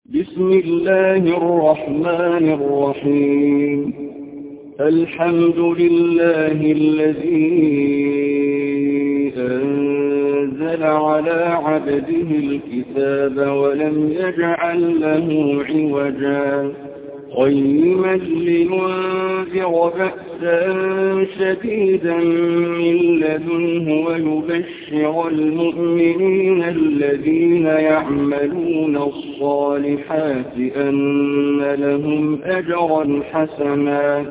بسم الله الرحمن الرحيم. الحمد لله الذي أنزل على عبده الكتاب ولم يجعل له عوجا قيما لينذر بأسا شديدا من لدنه ويبشر المؤمنين الذين يعملون الصالحات أن لهم أجرا حسنا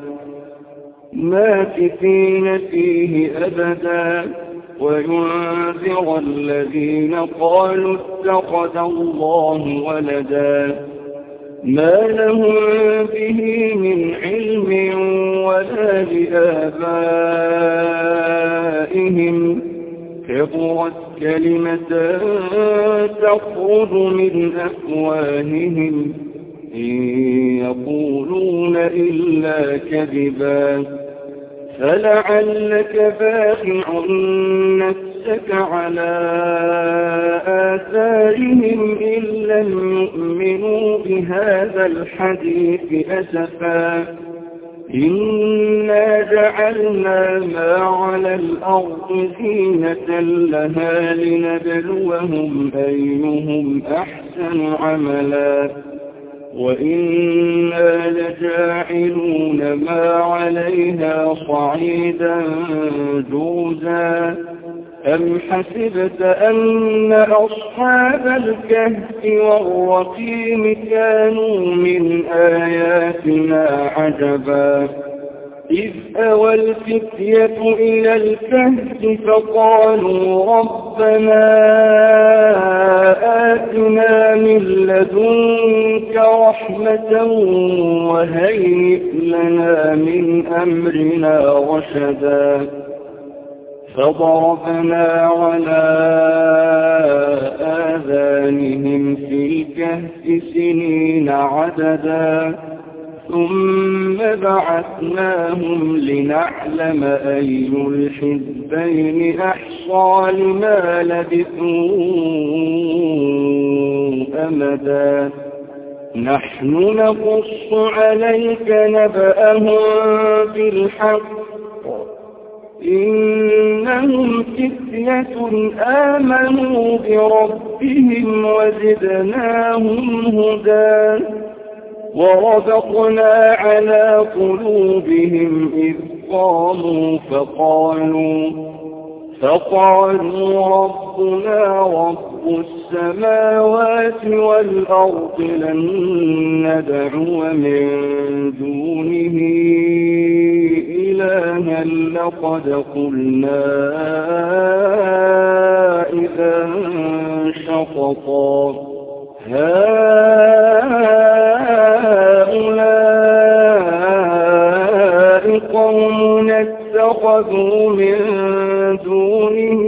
ماكثين فيه أبدا وينذر الذين قالوا اتخذ الله ولدا ما لهم به من علم ولا لآبائهم كبرت كلمة تخرج من أفواههم إن يقولون إلا كذبا فلعلك باخع نفسك على آثارهم إن لم يؤمنوا بهذا الحديث أسفا إنا جعلنا ما على الأرض زينة لها لنبلوهم أيهم أحسن عملا وإنا لجاعلون ما عليها صعيدا جرزا أم حسبت أن أصحاب الكهف والرقيم كانوا من آياتنا عجبا إذ أوى الفتية إلى الكهف فقالوا ربنا آتنا من لدنك رحمة وهيئ لنا من أمرنا رشدا فضربنا على آذانهم في الكهف سنين عددا ثم بعثناهم لنعلم أي الحزبين أحصى لما لبثوا أمدا نحن نقص عليك نبأهم بالحق إنهم فتية آمنوا بربهم وزدناهم هدى وربطنا على قلوبهم إذ قاموا فقالوا ربنا رب السماوات والأرض لن ندعو من دونه إلها لقد قلنا إذا شططا هؤلاء قوم اتخذوا من دونه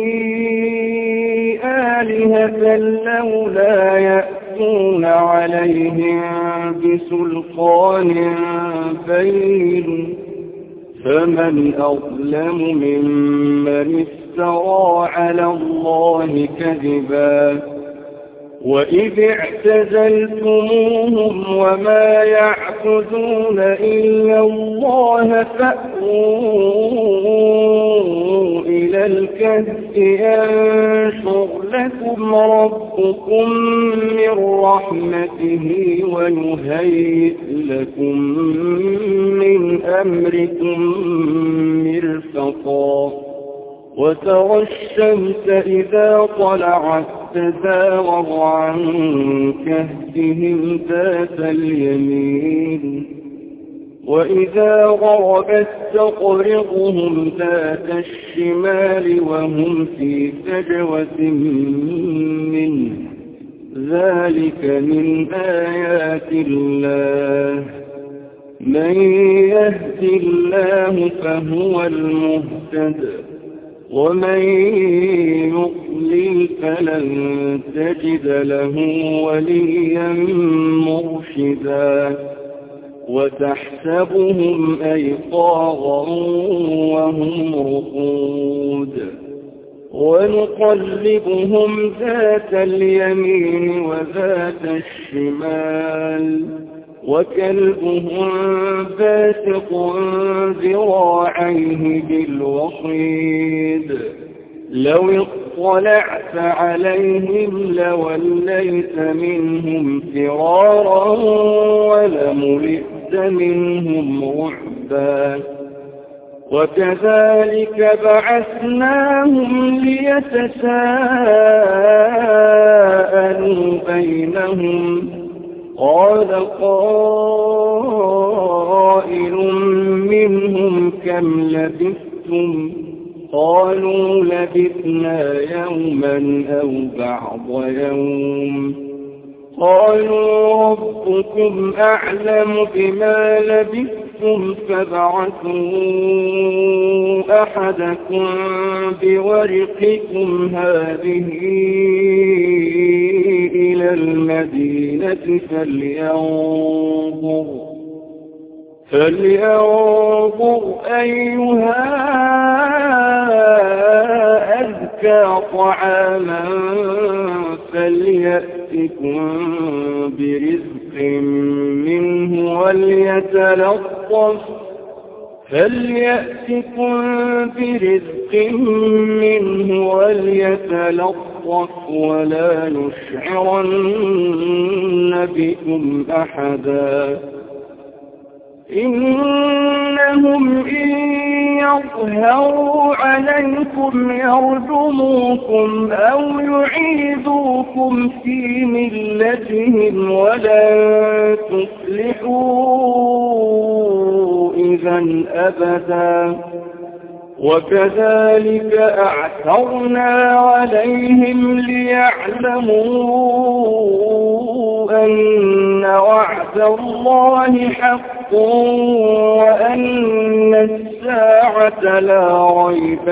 آلهة لولا يأتون عليهم بسلطان بين فمن أظلم ممن افترى على الله كذبا وإذ اعتزلتموهم وما يعبدون إلا الله فأووا إلى الكهف ينشر لكم ربكم من رحمته ويهيئ لكم من أمركم مرفقا وترى الشمس إذا طلعت تزاور عن كهفهم ذات اليمين وإذا غربت تقرضهم ذات الشمال وهم في فجوة منه ذلك من آيات الله من يهد الله فهو المهتد ومن يضلل فلن تجد له وليا مرشدا وتحسبهم أيقاظا وهم رقود ونقلبهم ذات اليمين وذات الشمال وكلبهم باسط ذراعيه بالوصيد لو اطلعت عليهم لوليت منهم فرارا ولملئت منهم رعبا وكذلك بعثناهم ليتساءلوا بينهم قال قائل منهم كم لبثتم قالوا لبثنا يوما أو بعض يوم قالوا ربكم أعلم بما لبثتم فابعثوا أحدكم بورقكم هذه إلى المدينة فلينظر أيها أزكى طعاما فليأتكم برزق منه وليتلطف ولا يشعرن بكم أحدا إنهم إن يظهروا عليكم يرجموكم أو يعيدوكم في ملتهم ولن تفلحوا إذا أبدا وكذلك أعثرنا عليهم ليعلموا أن وعد الله حق وأن الساعة لا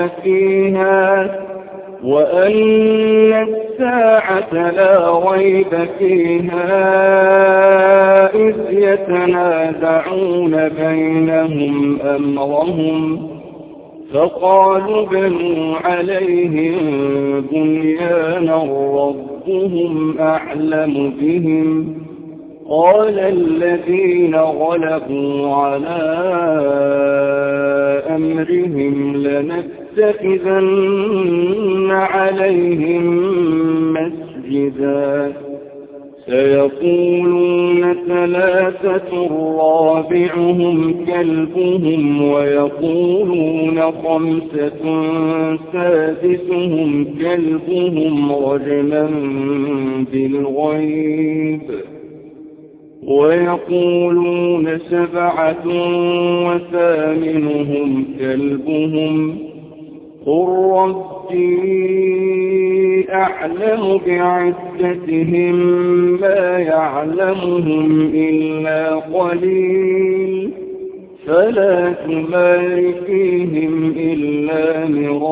ريب فيها إذ يتنازعون بينهم أمرهم فقالوا بنوا عليهم بنيانا ربهم أعلم بهم قال الذين غلبوا على أمرهم لنتخذن عليهم مسجدا سيقولون ثلاثة رابعهم كلبهم ويقولون خمسة سادسهم كلبهم رجما بالغيب ويقولون سبعة وثامنهم كلبهم قل ربي أعلم بعدتهم ما يعلمهم إلا قليل فلا تمار فيهم إلا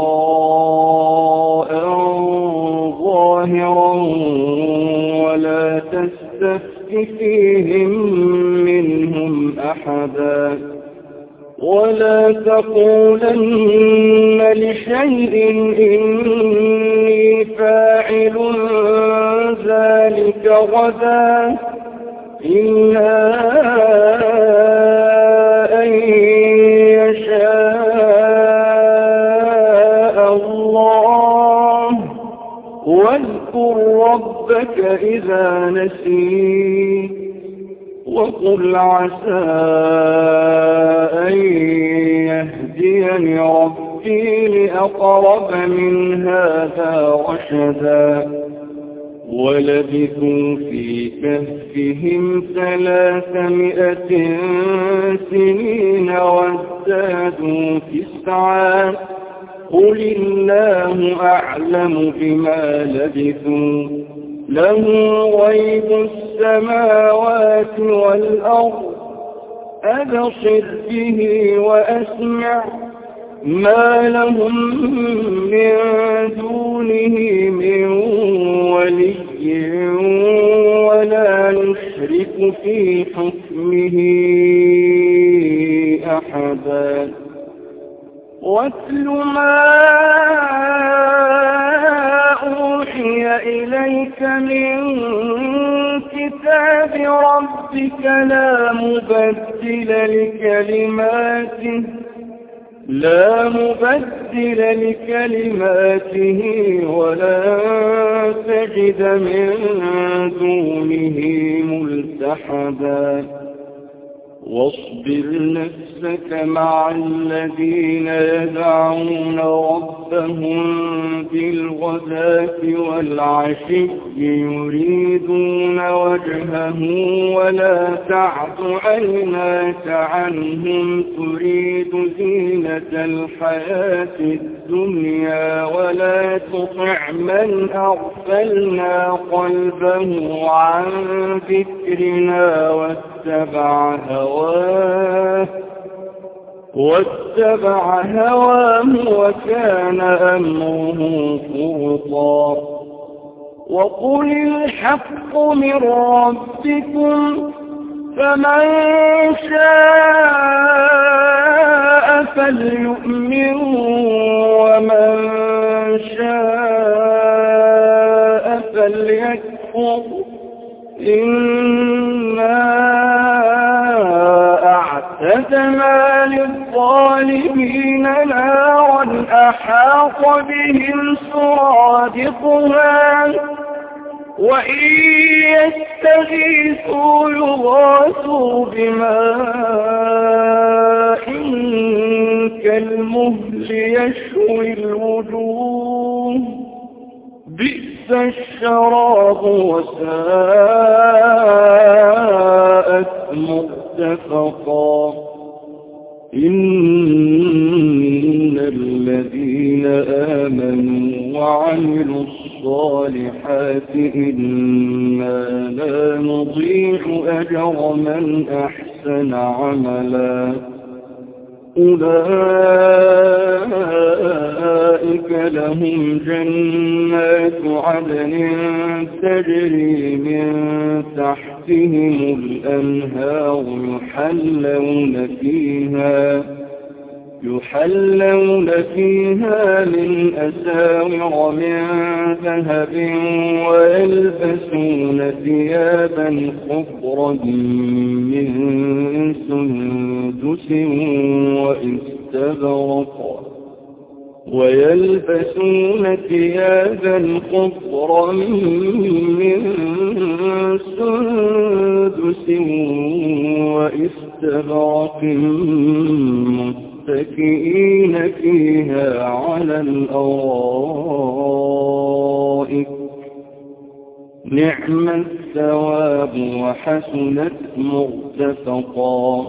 مراء ظاهرا ولا تستفت فيهم منهم أحدا ولا تقولن لشيء إني فاعل ذلك غدا إلا أن يشاء الله واذكر ربك إذا نسيت وقل عسى أن يهديني ربي لأقرب من هذا رشدا ولبثوا في كهفهم 300 سنين وازدادوا 9 قل الله أعلم بما لبثوا له غيب السماوات والأرض أبصر به وأسمع ما لهم من دونه من ولي ولا نشرك في حكمه أحدا واتل ما أوحي إليك من كتاب ربك لا مبدل لكلماته ولا تجد من دونه ملتحدا واصبر نفسك مع الذين يدعون ربهم بالغداة والعشي يريدون وجهه ولا تعد عيناك عنهم تريد زينة الحياة الدنيا ولا تطع من أغفلنا قلبه عن ذكرنا واتبع هواه وكان أمره فرطا وقل الحق من ربكم فمن شاء فليؤمن ومن شاء فليكفر إنا أعتدنا للظالمين نارا أحاط بهم سرادقها وإن يستغيثوا يغاثوا بماء كالمهل يشوي الوجوه بئس الشراب وساءت مرتفقا إن الذين آمنوا وعملوا الصالحات إنا لا نضيع أجر من أحسن عملا أولئك لهم جنات عدن تجري من تحتهم الأنهار يحلون فيها من أساور من ذهب ويلبسون ثيابا خضرا من سندس واستبرق متكئين فيها على الأرائك نعم الثواب وحسنت مرتفقا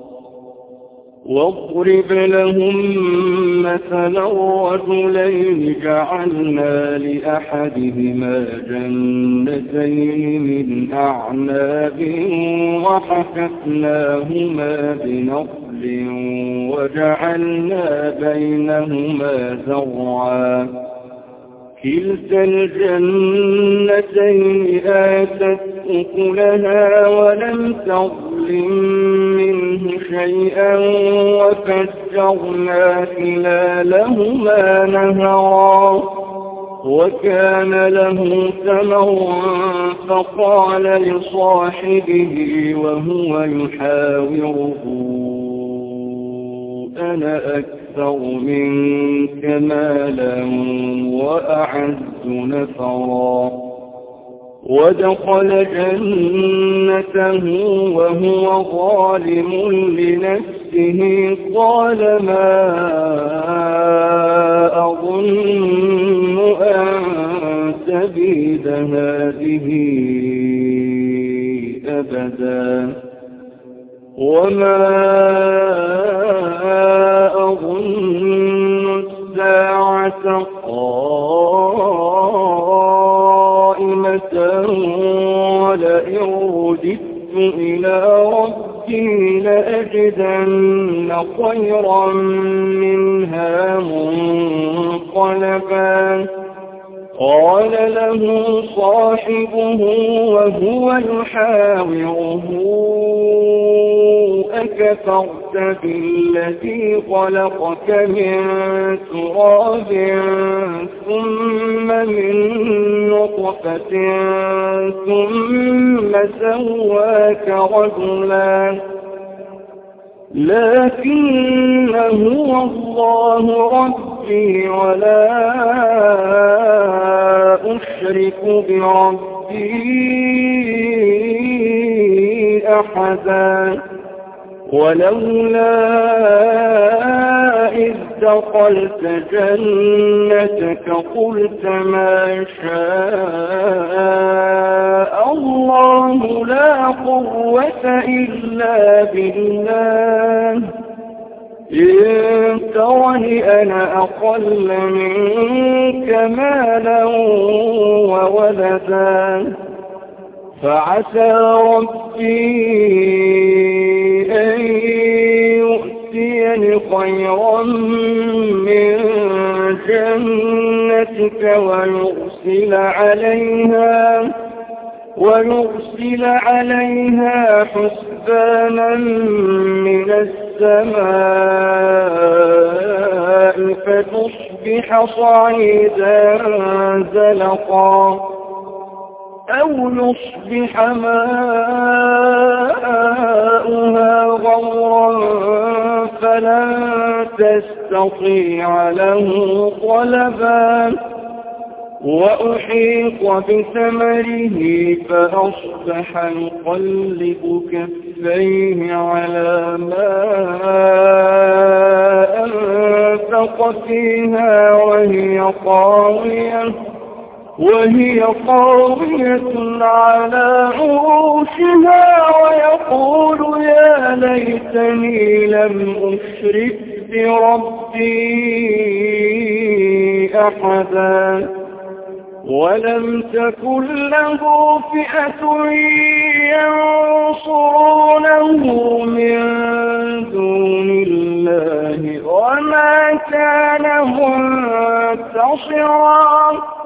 واضرب لهم مثلا رجلين جعلنا لأحدهما جنتين من أعناب وحففناهما بنخل وجعلنا بينهما زرعا كلتا الجنتين آتت أكلها ولم تظلم منه شيئا وفجرنا خلالهما نهرا وكان له ثمر فقال لصاحبه وهو يحاوره أنا أكثر منك مالا وأعز نفرا ودخل جنته وهو ظالم لنفسه قال ما أظن أن تبيد هذه أبدا وما أظن الساعة قائمة ولئن رددت إلى ربي لأجدن خيرا منها منقلبا قال له صاحبه وهو يحاوره أكفرت بالذي خلقك من تراب ثم من نطفة ثم سواك رجلا لكن هو الله ربي ولا أشرك بربي أحدا ولولا إذ دخلت جنتك قلت ما شاء الله لا قوة إلا بالله إن ترني أنا أقل منك مالا وولدا فعسى ربي أن يؤتيني خيرا من جنتك ويرسل عليها حسبانا من السماء فتصبح صعيدا زلقا أو يصبح ماؤها غورا فلن تستطيع له طلبا وأحيط بثمره فأصبح يقلب كفيه على ما أنفق فيها وهي قاوية على عروشها ويقول يا ليتني لم أشرك بربي أحدا ولم تكن له فئة ينصرونه من دون الله وما كان منتصرا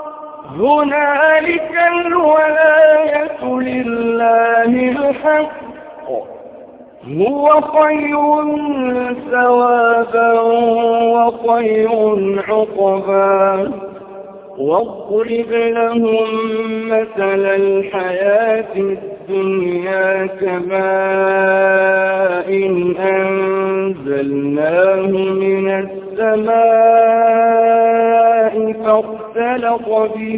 هنالك الولاية لله الحق هو خير ثوابا وخير عقبا واضرب لهم مثل الحياة الدنيا كماء أنزلناه من السماء فاختلط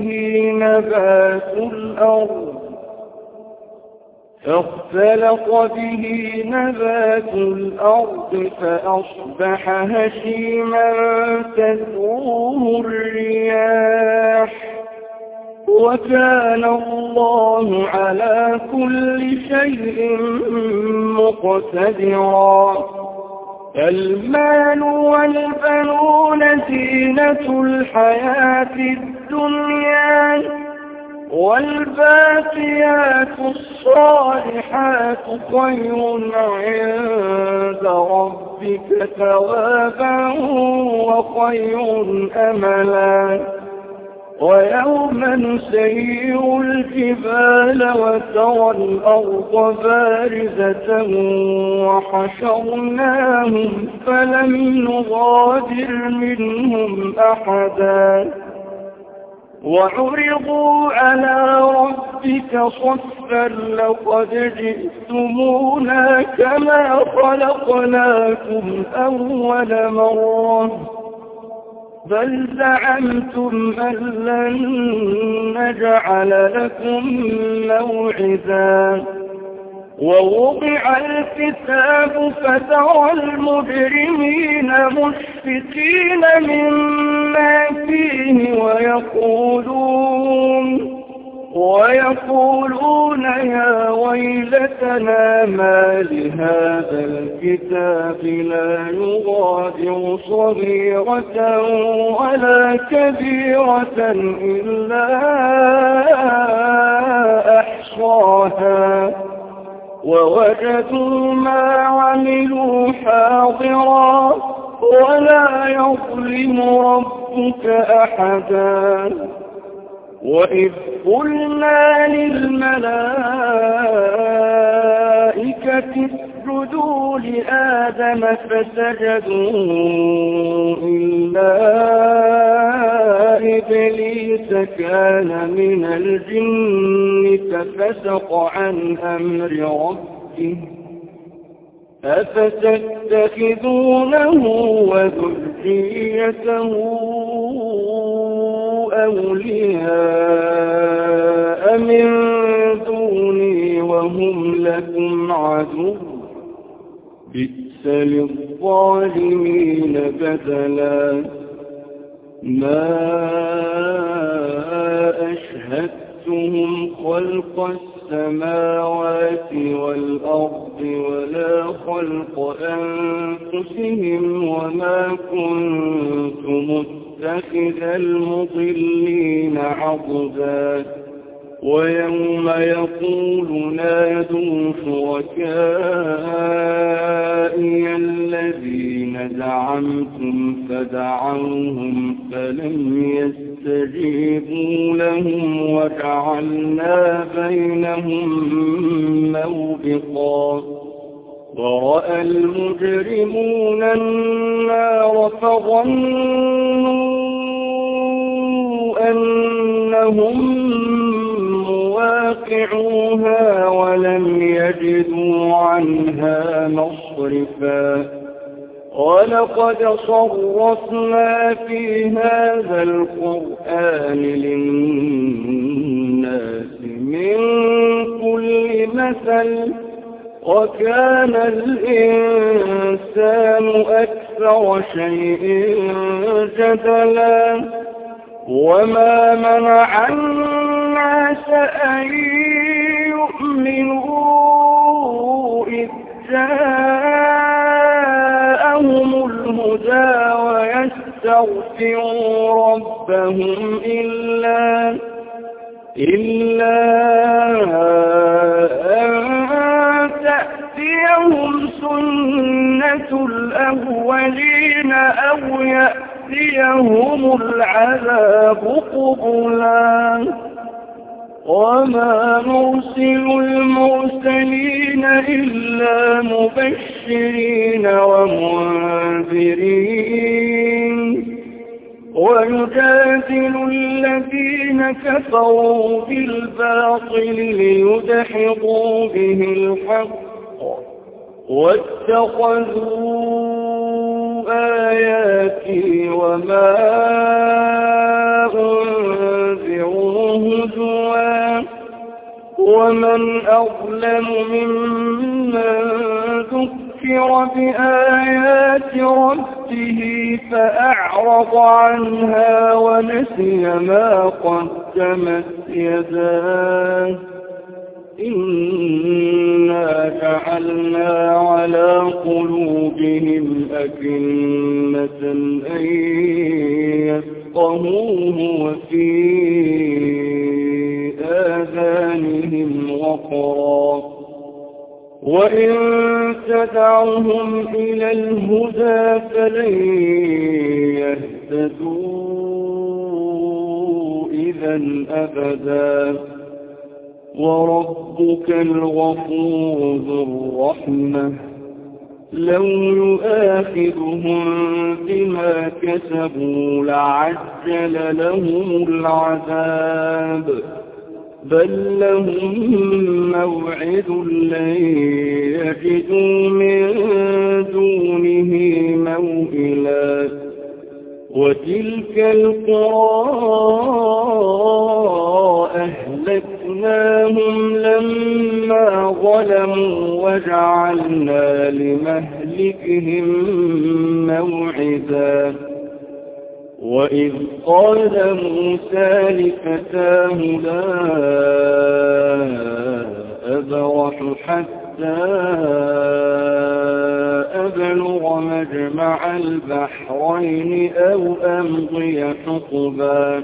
به نبات الأرض فأصبح هشيما تذروه الرياح وكان الله على كل شيء مقتدرا المال والبنون زينة الحياة الدنيا والباقيات الصالحات خير عند ربك ثوابا وخير أملا ويوم نسير الجبال وترى الأرض بارزة وحشرناهم فلم نغادر منهم أحدا وعرضوا على ربك صفا لقد جئتمونا كما خلقناكم أول مرة بل زعمتم أن لن نجعل لكم موعدا ووضع الكتاب فترى المجرمين مشفقين مما فيه ويقولون يا ويلتنا ما لهذا الكتاب لا يغادر صغيرة ولا كبيرة إلا أحصاها ووجدوا ما عملوا حاضرا ولا يظلم ربك أحدا وإذ قلنا للملائكة اسجدوا لآدم فسجدوا إلا إبليس كان من الجن ففسق عن أمر ربه أفتتخذونه وذريته أولياء من دوني وهم لكم عدو بئس للظالمين بدلا ما أشهدتهم خلق السماوات والأرض ولا خلق أنفسهم وما كنت متخذ المضلين عضدا ويوم يقول نادوا شركائي الذين زعمتم فدعوهم فلم يستجيبوا لهم وجعلنا بينهم موبقا ورأى المجرمون النار فظنوا أنهم مواقعوها ولم يجدوا عنها مصرفا ولقد صرفنا في هذا القرآن للناس من كل مثل وكان الإنسان أكثر شيء جدلا وما منع الناس أن يؤمنوا إذ جاءهم الهدى ويستغفروا ربهم إلا أن تأتيهم سنة الأولين أو يأتيهم العذاب قبلا وما نرسل المرسلين إلا مبشرين ومنذرين ويجادل الذين كفروا بالباطل ليدحضوا به الحق واتخذوا آياتي وما أنذروا هزوا ومن أظلم ممن ذكر بآيات ربه فأعرض عنها ونسي ما قدمت يداه إنا جعلنا على قلوبهم أكنة أن يفقهوه وفي آذانهم وقرا وإن تدعهم إلى الهدى فلن يهتدوا إذا أبدا وربك الغفور ذو الرحمة لو يؤاخذهم بما كسبوا لعجل لهم العذاب بل لهم موعد لن يجدوا من دونه موئلا وتلك القرى أهلكناهم لما ظلموا وجعلنا لمهلكهم موعدا وإذ قال موسى لفتاه لا أبرح حتى أبلغ مجمع البحرين أو أمضي حقبا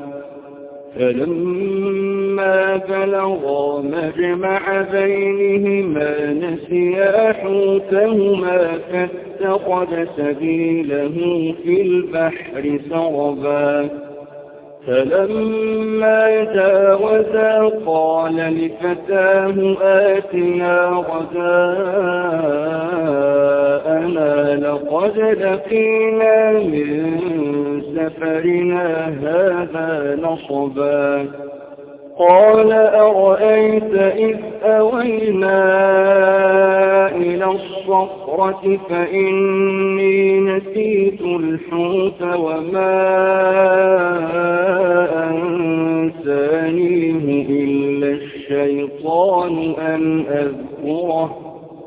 فلما بلغا مجمع بينهما نسيا حوتهما فاتخذ سبيله في البحر سربا فلما جاوزا قال لفتاه آتنا غداءنا لقد لقينا من سفرنا هذا نصبا قال أرأيت إذ أوينا إلى الصخرة فإني نسيت الحوت وما أنسانيه إلا الشيطان أن أذكره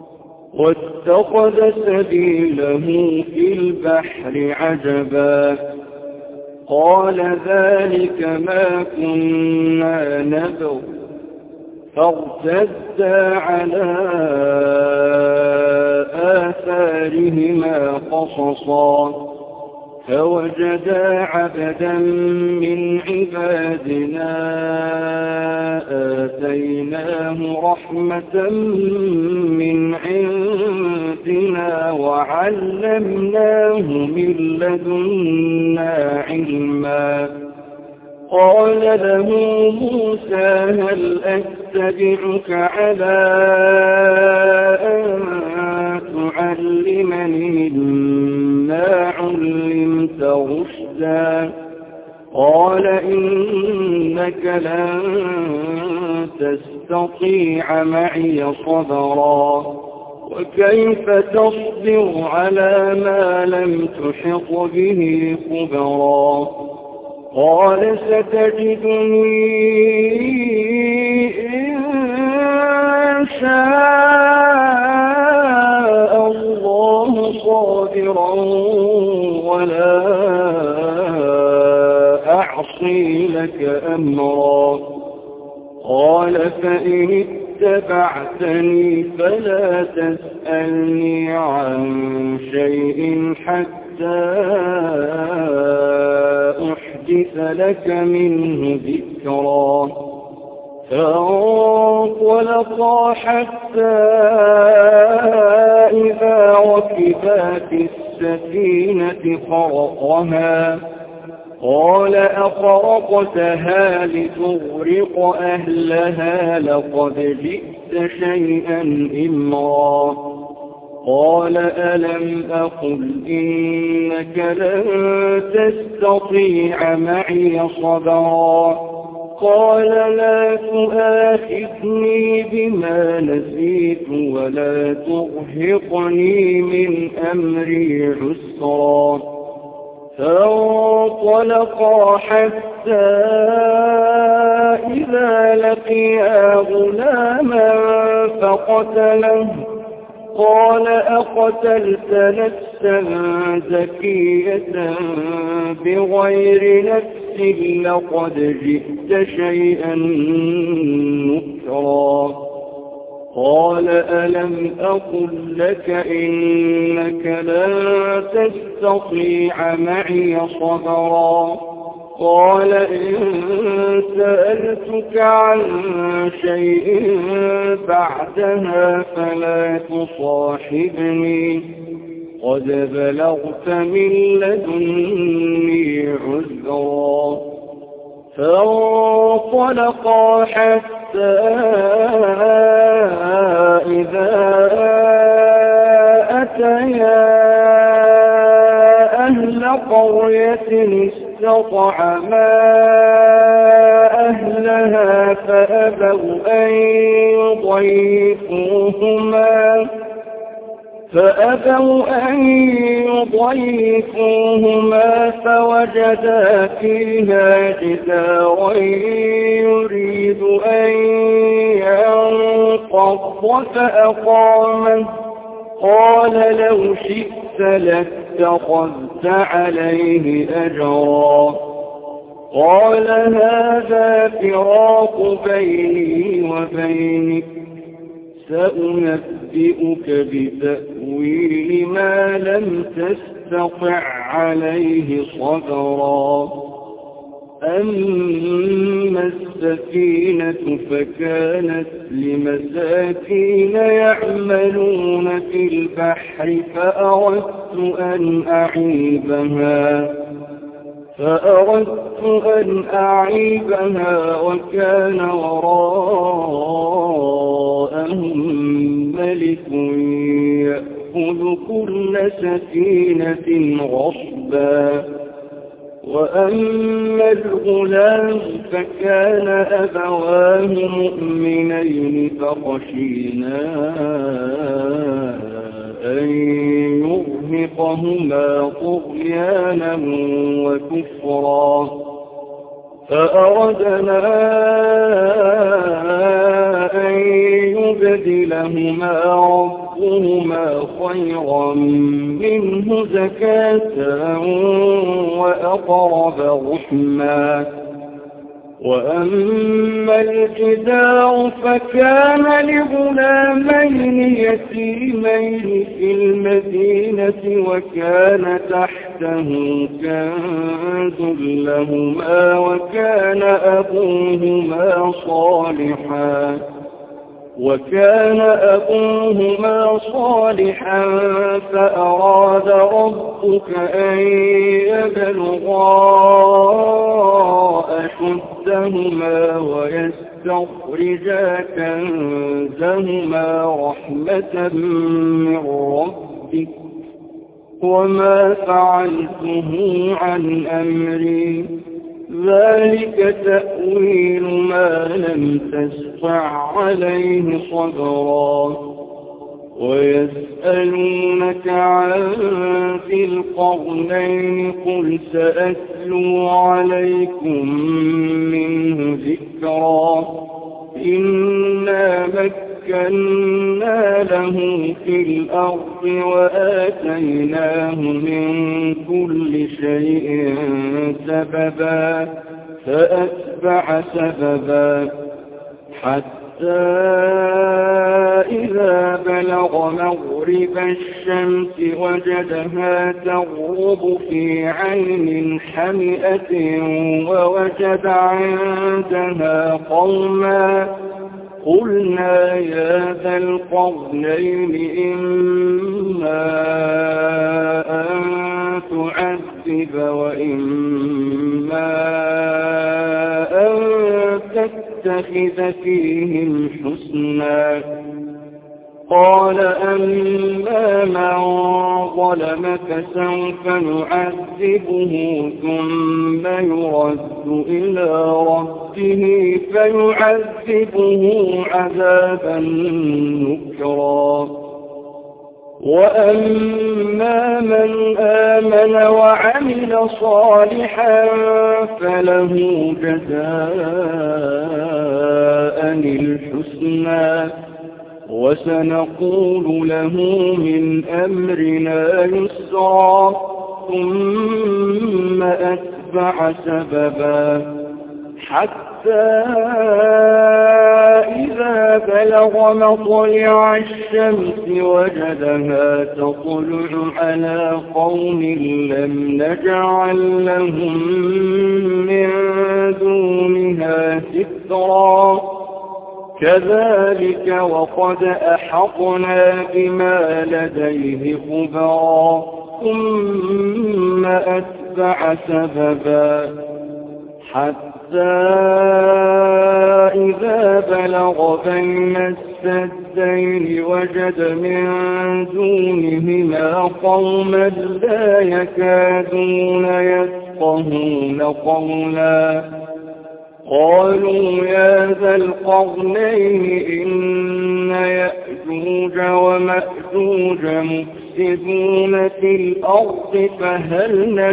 واتخذ سبيله في البحر عجبا قال ذلك ما كنا نبغ فارتدا على آثارهما قصصا فوجدا عبدا من عبادنا آتيناه رحمة من عندنا وعلمناه من لدنا علما قال له موسى هل أتبعك على أن تعلمني مما علمت رشدا قال إنك لن تستطيع معي صبرا وكيف تصبر على ما لم تحط به خبرا قال ستجدني إن شاء الله صابرا ولا أعصي لك أمرا قال فإن اتبعتني فلا تسألني عن شيء حتى أحدث لك منه ذكرا فانطلقا حتى إذا ركبا في السفينة خرقها قال أخرقتها لتغرق أهلها لقد جئت شيئا إمرا قال ألم أقل إنك لن تستطيع معي صبرا قال لا تؤاخذني بما نسيت ولا ترهقني من أمري عسرا فانطلقا حتى إذا لقيا غلاما فقتله قال أقتلت نفسا زكية بغير نفس لقد جئت شيئا نكرا قال ألم أقل لك إنك لن تستطيع معي صبرا قال إن سألتك عن شيء بعدها فلا تصاحبني قد بلغت من لدني عذرا فانطلقا حتى إذا أتيا أهل قرية استطعما أهلها فأبوا أن يضيفوهما فوجدا فيها جدارا يريد أن ينقض فأقامه قال لو شئت لاتخذت عليه أجرا قال هذا فراق بيني وبينك سأنبئك بتأويل ما لم تستطع عليه صبرا أما السفينة فكانت لمساكين يعملون في البحر فأردت أن أعيبها وكان وراءهم ملك يأخذ كل سفينة غصبا. وأما الغلام فكان أبواه مؤمنين فخشينا أن يرهقهما طغيانا وكفرا فأردنا أن يبدلهما ربهما خيرا منه زكاة وأقرب رحما. وأما الجدار فكان لغلامين يتيمين في المدينة وكان تحته كنز لهما وكان أبوهما صالحا فأراد ربك أن يبلغا أشدهما ويستخرجا كنزهما رحمة من ربك وما فعلته عن أمري ذلك تأويل ما لم تستطع عليه صبرا. ويسألونك عن ذي القرنين قل سأتلو عليكم منه ذكرا. إنا مكنا له في الأرض وآتيناه من كل شيء سببا فأتبع سببا حتى إذا بلغ مغرب الشمس وجدها تغرب في عين حمئة ووجد عندها قوما قلنا يا ذا القرنين إما أن تعذب وإما أن تتخذ فيهم حسنا. قال أما من ظلم فسوف نعذبه ثم يرد إلى ربه فيعذبه عذابا نكرا. وأما من آمن وعمل صالحا فله جزاء الحسنى وسنقول له من أمرنا يسرا. ثم أتبع سببا حتى إذا بلغ مطلع الشمس وجدها تطلع على قوم لم نجعل لهم من دونها سترا. كذلك وقد أحطنا بما لديه خبرا. ثم أتبع سببا حتى إذا بلغ بين السدين وجد من دونهما قوما لا يكادون يفقهون قولا. قالوا يا ذا القرنين إن يأجوج ومأجوج مفسدون في الأرض فهل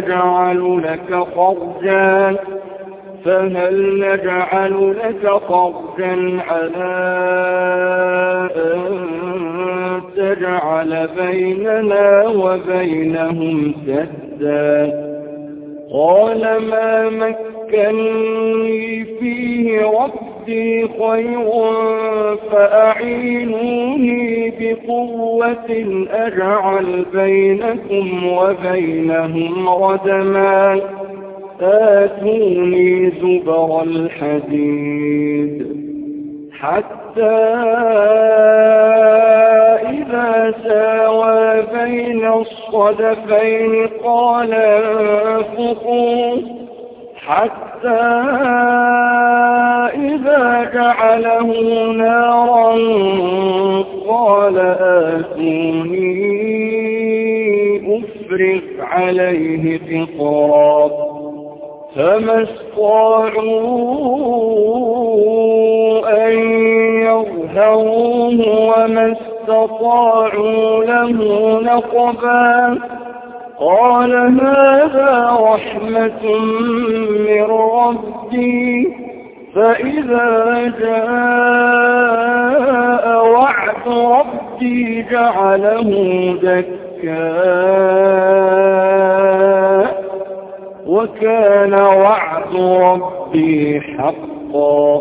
نجعل لك خرجا على أن تجعل بيننا وبينهم سدا. قال ما مكنني فيه ربي خير فأعينوني بقوة أجعل بينكم وبينهم ردما. آتوني زبر الحديد حتى إذا ساوى بين الصدفين قال انفخوا حتى إذا جعله نارا قال آتوني أفرغ عليه قطرا فما استطاعوا أن يظهروه وما استطاعوا له نقبا قال هذا رحمة من ربي فإذا جاء وعد ربي جعله دكا وكان وعد ربي حقا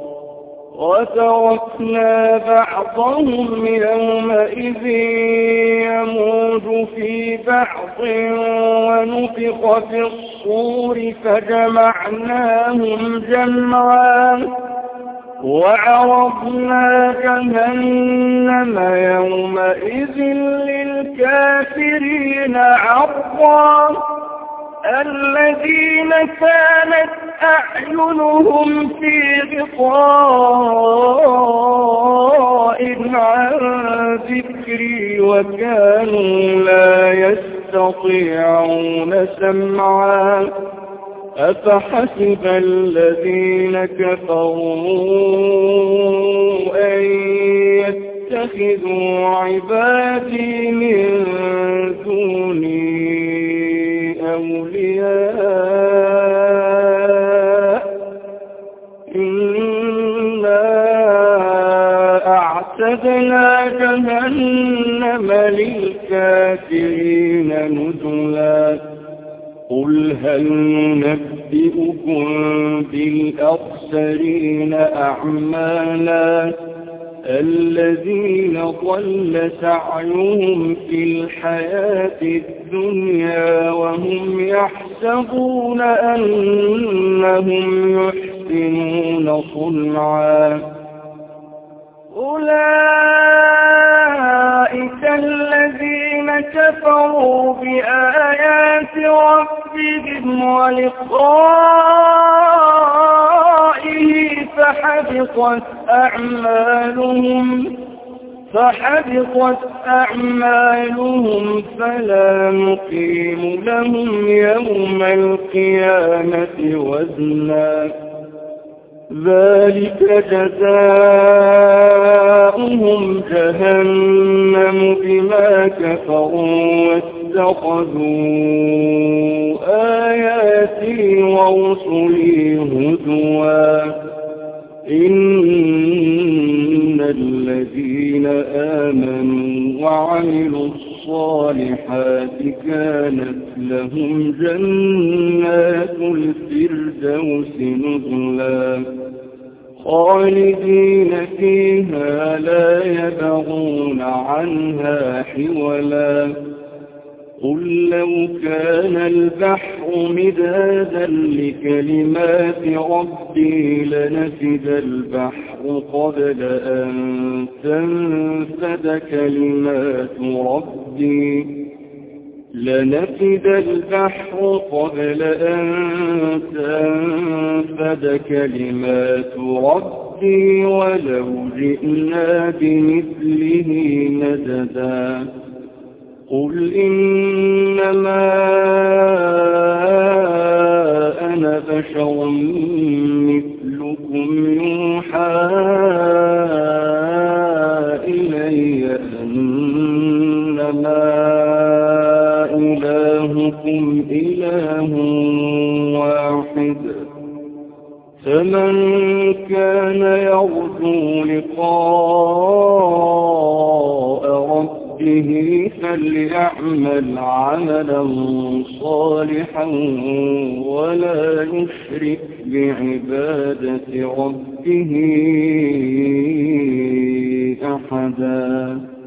وتركنا بعضهم يومئذ يموج في بعض ونفخ في الصور فجمعناهم جمعا وعرضنا جهنم يومئذ للكافرين عرضا الذين كانت أعينهم في غطاء عن ذكري وكانوا لا يستطيعون سمعا أفحسب الذين كفروا أن يتخذوا عبادي من دوني أولياء إنا أعتدنا جهنم للكافرين نزلا قل هل ننبئكم بالأخسرين أعمالا الذين ضل سعيهم في الحياة الدنيا وهم يحسبون أنهم يحسنون صنعا أولئك الذين كفروا بآيات ربهم ولقائه فحبطت أعمالهم فلا نقيم لهم يوم القيامة وزنا ذلك جزاؤهم جهنم بما كفروا واتخذوا آياتي ورسلي هزوا إن الذين آمنوا وعملوا الصالحات كانت لهم جنات الفردوس نزلا خالدين فيها لا يبغون عنها حولا قل لو كان البحر مدادا لكلمات ربي لنفد البحر قبل أن تنفد كلمات ربي ولو جئنا بمثله مددا قل إنما أنا بشر مثلكم يوحى إلي أنما إلهكم إله واحد فمن كان يرجو لقاء ربه فليعمل عملا صالحا ولا يشرك بعبادة ربه أحدا.